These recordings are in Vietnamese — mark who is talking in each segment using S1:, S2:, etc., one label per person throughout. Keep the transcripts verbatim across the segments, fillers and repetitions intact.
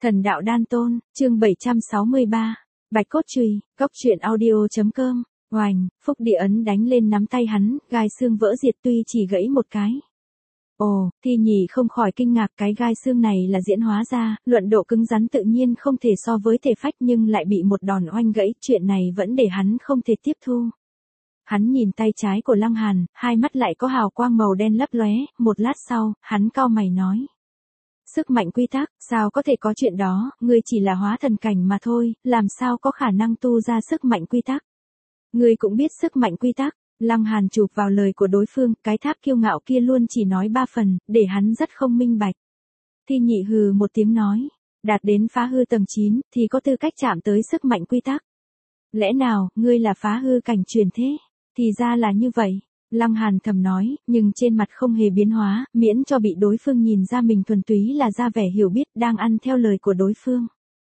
S1: Thần đạo đan tôn, chương bảy trăm sáu mươi ba. Bạch cốt chùy, góc truyện audio.com. Oành, phúc địa ấn đánh lên nắm tay hắn, gai xương vỡ diệt tuy chỉ gãy một cái. Ồ, Thi Nhị không khỏi kinh ngạc, cái gai xương này là diễn hóa ra, luận độ cứng rắn tự nhiên không thể so với thể phách nhưng lại bị một đòn oanh gãy, chuyện này vẫn để hắn không thể tiếp thu. Hắn nhìn tay trái của Lăng Hàn, hai mắt lại có hào quang màu đen lấp lóe, một lát sau, hắn cau mày nói. Sức mạnh quy tắc, sao có thể có chuyện đó, ngươi chỉ là hóa thần cảnh mà thôi, làm sao có khả năng tu ra sức mạnh quy tắc. Ngươi cũng biết sức mạnh quy tắc. Lăng Hàn chụp vào lời của đối phương, cái tháp kiêu ngạo kia luôn chỉ nói ba phần, để hắn rất không minh bạch. Thi Nhị hừ một tiếng nói, đạt đến phá hư tầng chín, thì có tư cách chạm tới sức mạnh quy tắc. Lẽ nào, ngươi là phá hư cảnh truyền thế? Thì ra là như vậy. Lăng Hàn thầm nói, nhưng trên mặt không hề biến hóa, miễn cho bị đối phương nhìn ra mình thuần túy là ra vẻ hiểu biết, đang ăn theo lời của đối phương.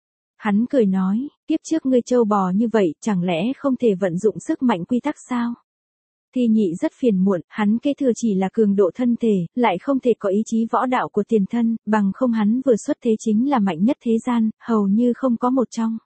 S1: Hắn cười nói, kiếp trước ngươi trâu bò như vậy, chẳng lẽ không thể vận dụng sức mạnh quy tắc sao? Thi Nhị rất phiền muộn, hắn kế thừa chỉ là cường độ thân thể, lại không thể có ý chí võ đạo của tiền thân, bằng không hắn vừa xuất thế chính là mạnh nhất thế gian, hầu như không có một trong.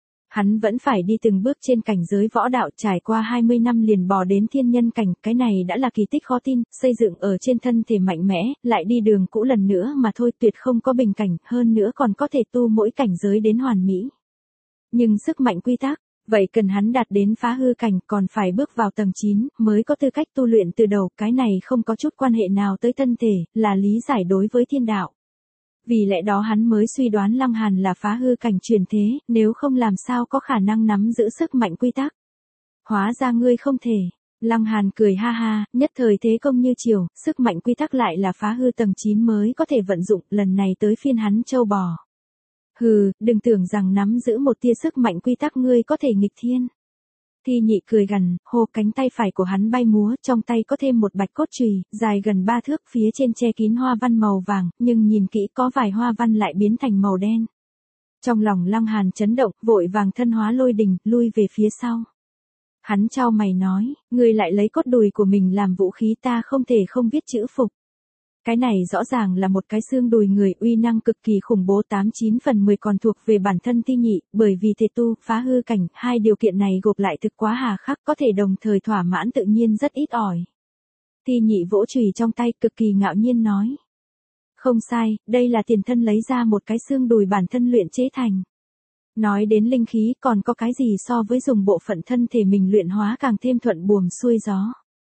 S1: Hắn vẫn phải đi từng bước trên cảnh giới võ đạo, trải qua hai mươi năm liền bò đến thiên nhân cảnh, cái này đã là kỳ tích khó tin, xây dựng ở trên thân thể mạnh mẽ, lại đi đường cũ lần nữa mà thôi, tuyệt không có bình cảnh, hơn nữa còn có thể tu mỗi cảnh giới đến hoàn mỹ. Nhưng sức mạnh quy tắc, vậy cần hắn đạt đến phá hư cảnh, còn phải bước vào tầng chín, mới có tư cách tu luyện từ đầu, cái này không có chút quan hệ nào tới thân thể, là lý giải đối với thiên đạo. Vì lẽ đó hắn mới suy đoán Lăng Hàn là phá hư cảnh truyền thế, nếu không làm sao có khả năng nắm giữ sức mạnh quy tắc. Hóa ra ngươi không thể. Lăng Hàn cười ha ha, nhất thời thế công như chiều, sức mạnh quy tắc lại là phá hư tầng chín mới có thể vận dụng, lần này tới phiên hắn trâu bò. Hừ, đừng tưởng rằng nắm giữ một tia sức mạnh quy tắc ngươi có thể nghịch thiên. Thi Nhị cười gằn, hô, cánh tay phải của hắn bay múa, trong tay có thêm một bạch cốt chùy, dài gần ba thước, phía trên che kín hoa văn màu vàng, nhưng nhìn kỹ có vài hoa văn lại biến thành màu đen. Trong lòng Lăng Hàn chấn động, vội vàng thân hóa lôi đình, lui về phía sau. Hắn chau mày nói, ngươi lại lấy cốt đùi của mình làm vũ khí, ta không thể không viết chữ phục. Cái này rõ ràng là một cái xương đùi người, uy năng cực kỳ khủng bố, tám chín phần mười còn thuộc về bản thân Thi Nhị, bởi vì thể tu, phá hư cảnh, hai điều kiện này gộp lại thực quá hà khắc, có thể đồng thời thỏa mãn tự nhiên rất ít ỏi. Thi Nhị vỗ chùy trong tay, cực kỳ ngạo nhiên nói. Không sai, đây là tiền thân lấy ra một cái xương đùi bản thân luyện chế thành. Nói đến linh khí, còn có cái gì so với dùng bộ phận thân thể mình luyện hóa càng thêm thuận buồm xuôi gió.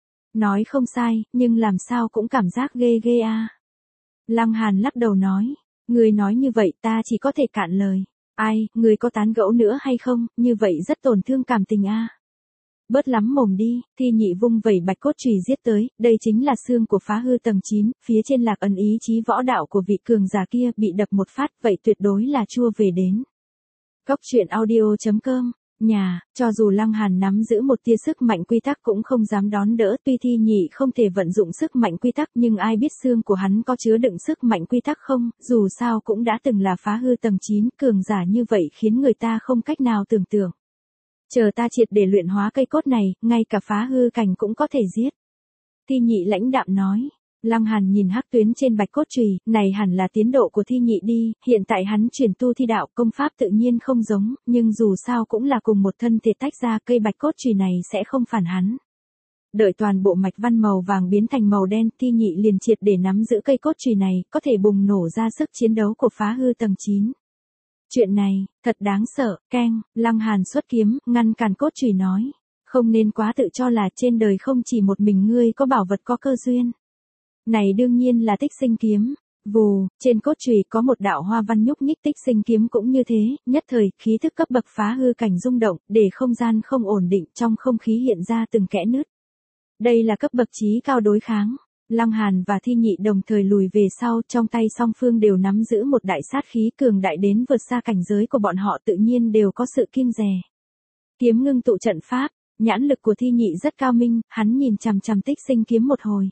S1: Nói không sai, nhưng làm sao cũng cảm giác ghê ghê a. À. Lăng Hàn lắc đầu nói, người nói như vậy ta chỉ có thể cạn lời. Ai, người có tán gẫu nữa hay không, như vậy rất tổn thương cảm tình a. À. Bớt lắm mồm đi, Thi Nhị vung vẩy bạch cốt chùy giết tới, đây chính là xương của phá hư tầng chín, phía trên lạc ẩn ý chí võ đạo của vị cường giả kia, bị đập một phát, vậy tuyệt đối là chua về đến. Góc truyện audio.com. Nhà, cho dù Lăng Hàn nắm giữ một tia sức mạnh quy tắc cũng không dám đón đỡ, tuy Thi Nhị không thể vận dụng sức mạnh quy tắc nhưng ai biết xương của hắn có chứa đựng sức mạnh quy tắc không, dù sao cũng đã từng là phá hư tầng chín, cường giả như vậy khiến người ta không cách nào tưởng tượng. Chờ ta triệt để luyện hóa cây cốt này, ngay cả phá hư cảnh cũng có thể giết. Thi Nhị lãnh đạm nói. Lăng Hàn nhìn hắc tuyến trên bạch cốt chùy, này hẳn là tiến độ của Thi Nhị đi, hiện tại hắn chuyển tu thi đạo, công pháp tự nhiên không giống, nhưng dù sao cũng là cùng một thân thể tách ra, cây bạch cốt chùy này sẽ không phản hắn. Đợi toàn bộ mạch văn màu vàng biến thành màu đen, Thi Nhị liền triệt để nắm giữ cây cốt chùy này, có thể bùng nổ ra sức chiến đấu của phá hư tầng chín. Chuyện này, thật đáng sợ, keng, Lăng Hàn xuất kiếm, ngăn cản cốt chùy nói, không nên quá tự cho là trên đời không chỉ một mình ngươi có bảo vật có cơ duyên. Này đương nhiên là tích sinh kiếm. Vù, trên cốt chùy có một đạo hoa văn nhúc nhích, tích sinh kiếm cũng như thế, nhất thời, khí thức cấp bậc phá hư cảnh rung động, để không gian không ổn định, trong không khí hiện ra từng kẽ nứt. Đây là cấp bậc chí cao đối kháng. Lăng Hàn và Thi Nhị đồng thời lùi về sau, trong tay song phương đều nắm giữ một đại sát khí cường đại đến vượt xa cảnh giới của bọn họ, tự nhiên đều có sự kiêng dè. Kiếm ngưng tụ trận pháp, nhãn lực của Thi Nhị rất cao minh, hắn nhìn chằm chằm tích sinh kiếm một hồi.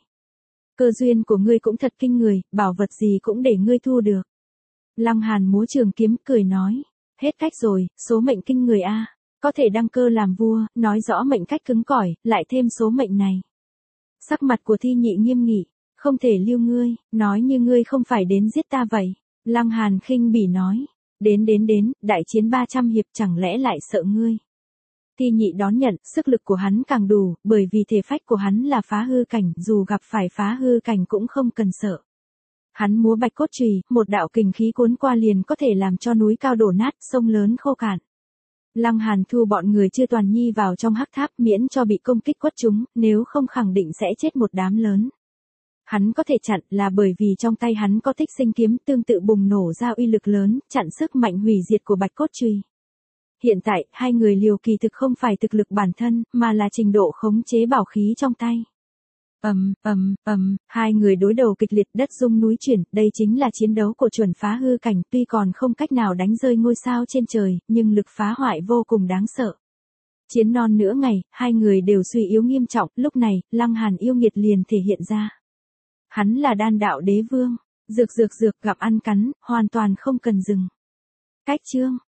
S1: Cơ duyên của ngươi cũng thật kinh người, bảo vật gì cũng để ngươi thu được. Lăng Hàn múa trường kiếm, cười nói, hết cách rồi, số mệnh kinh người a, có thể đăng cơ làm vua, nói rõ mệnh cách cứng cỏi, lại thêm số mệnh này. Sắc mặt của Thi Nhị nghiêm nghị, không thể lưu ngươi, nói như ngươi không phải đến giết ta vậy. Lăng Hàn khinh bỉ nói, Đến đến đến, đại chiến ba trăm hiệp chẳng lẽ lại sợ ngươi. Thi nhị đón nhận, sức lực của hắn càng đủ, bởi vì thể phách của hắn là phá hư cảnh, dù gặp phải phá hư cảnh cũng không cần sợ. Hắn múa bạch cốt chùy, một đạo kình khí cuốn qua liền có thể làm cho núi cao đổ nát, sông lớn khô cạn. Lăng Hàn thu bọn người Chư Toàn Nhi vào trong hắc tháp miễn cho bị công kích quất chúng, nếu không khẳng định sẽ chết một đám lớn. Hắn có thể chặn là bởi vì trong tay hắn có Thích Sinh kiếm tương tự bùng nổ ra uy lực lớn, chặn sức mạnh hủy diệt của bạch cốt chùy. Hiện tại, hai người liều kỳ thực không phải thực lực bản thân, mà là trình độ khống chế bảo khí trong tay. Ầm, ầm, ầm, hai người đối đầu kịch liệt, đất rung núi chuyển, đây chính là chiến đấu của chuẩn phá hư cảnh, tuy còn không cách nào đánh rơi ngôi sao trên trời, nhưng lực phá hoại vô cùng đáng sợ. Chiến non nửa ngày, hai người đều suy yếu nghiêm trọng, lúc này, Lăng Hàn yêu nghiệt liền thể hiện ra. Hắn là đan đạo đế vương, dược dược dược gặp ăn cắn, hoàn toàn không cần dừng. Cách chương